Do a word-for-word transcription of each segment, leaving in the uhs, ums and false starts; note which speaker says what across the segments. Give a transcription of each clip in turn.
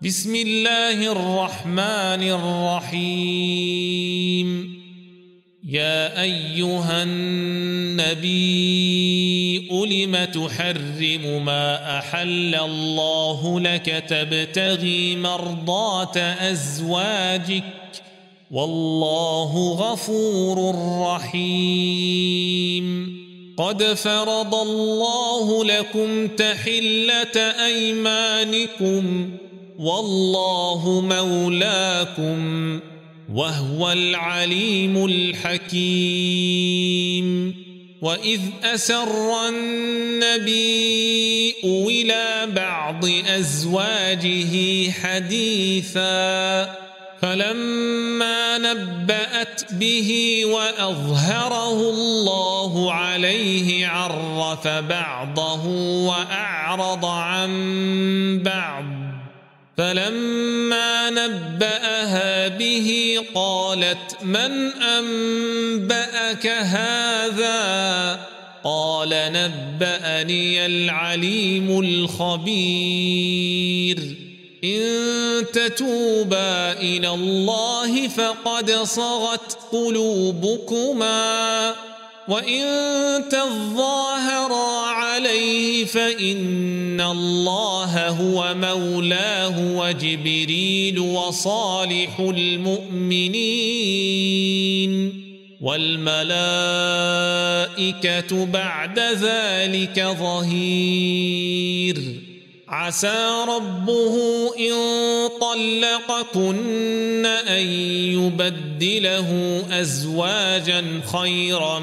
Speaker 1: بسم الله الرحمن الرحيم. يا أيها النبي لم تحرم ما أحل الله لك تبتغي مرضات أزواجك والله غفور رحيم. قد فرض الله لكم تحلة أيمانكم والله مولاكم وهو العليم الحكيم. وإذ أسر النبي إلى بعض أزواجه حديثا فلما نبأت به وأظهره الله عليه عرف بعضه وأعرض عن بعض فلما نبأها به قالت من أنبأك هذا قال نبأني العليم الخبير. إن تتوبا إلى الله فقد صغت قلوبكما وإن تظاهرا عليه فإن الله هو مولاه وجبريل وصالح المؤمنين والملائكة بعد ذلك ظهير. عسى ربه إن طلقكن أن يبدله أزواجا خيرا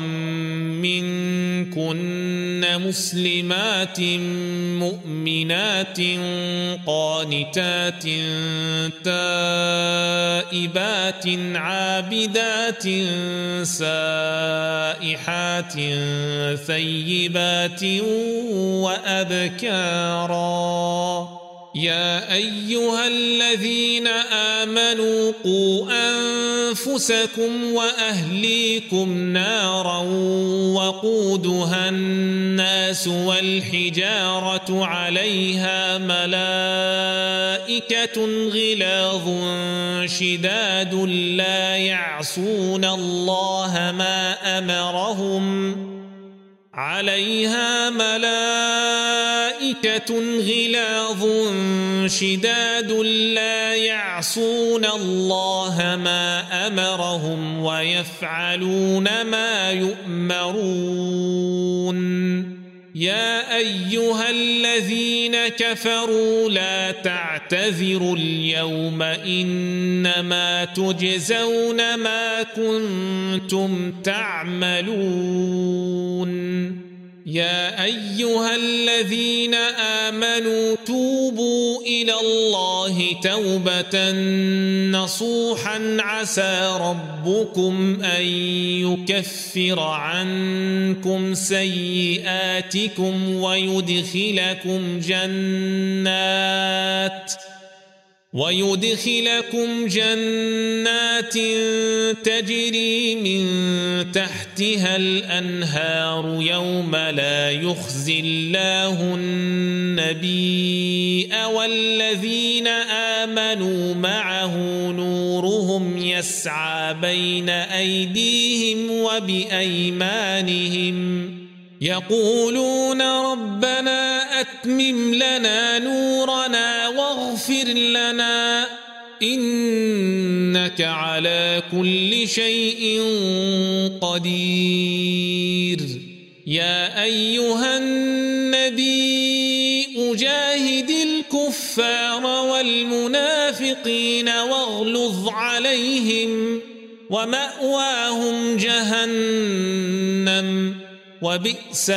Speaker 1: منكن مسلمات مؤمنات قانتات تائبات عابدات سائحات ثيبات وأبكارا. يا أيها الذين آمنوا قوا أنفسكم وأهليكم نارا وقودها الناس والحجارة عليها ملائكة غلاظ شداد لا يعصون الله ما أمرهم عليها ملائكة غلاظ شداد لا يعصون الله ما أمرهم ويفعلون ما يؤمرون. يا أيها الذين كفروا لا تعتذروا اليوم إنما تجزون ما كنتم تعملون. يا أيها الذين آمنوا توبوا إلى الله توبة نصوحا عسى ربكم أن يكفر عنكم سيئاتكم ويدخلكم جنات ويدخلكم جنات تجري من تحتها الأنهار يوم لا يخزي الله النبي والذين آمنوا معه نورهم يسعى بين أيديهم وبأيمانهم يقولون ربنا أتمم لنا نورنا واغفر لنا إنك على كل شيء قدير. يا أيها النبي جاهد الكفار والمنافقين واغلظ عليهم ومأواهم جهنم وبئس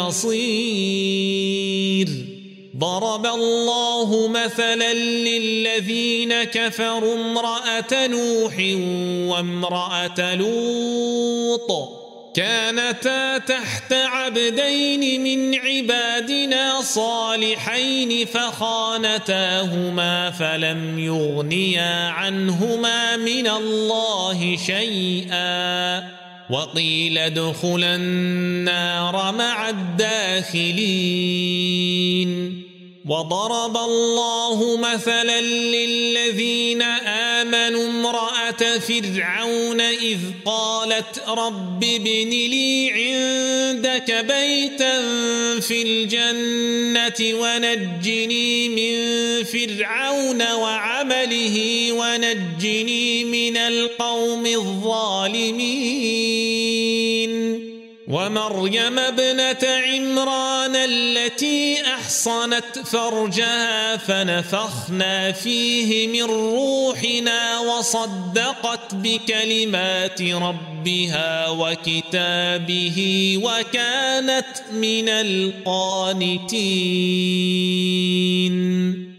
Speaker 1: المصير. ضرب الله مثلا للذين كفروا امرأة نوح وامرأة لوط كانتا تحت عبدين من عبادنا صالحين فخانتاهما فلم يغنيا عنهما من الله شيئا وقيل ادخلا النار مع الداخلين. وضرب الله مثلا للذين آمنوا امرأة فرعون إذ قالت رب ابن لي عندك بيتا في الجنة ونجني من فرعون وعمله ونجني من القوم الظالمين ومريم ابنة عمران التي أحصنت فرجها فنفخنا فيه من روحنا وصدقت بكلمات ربها وكتابه وكانت من القانتين.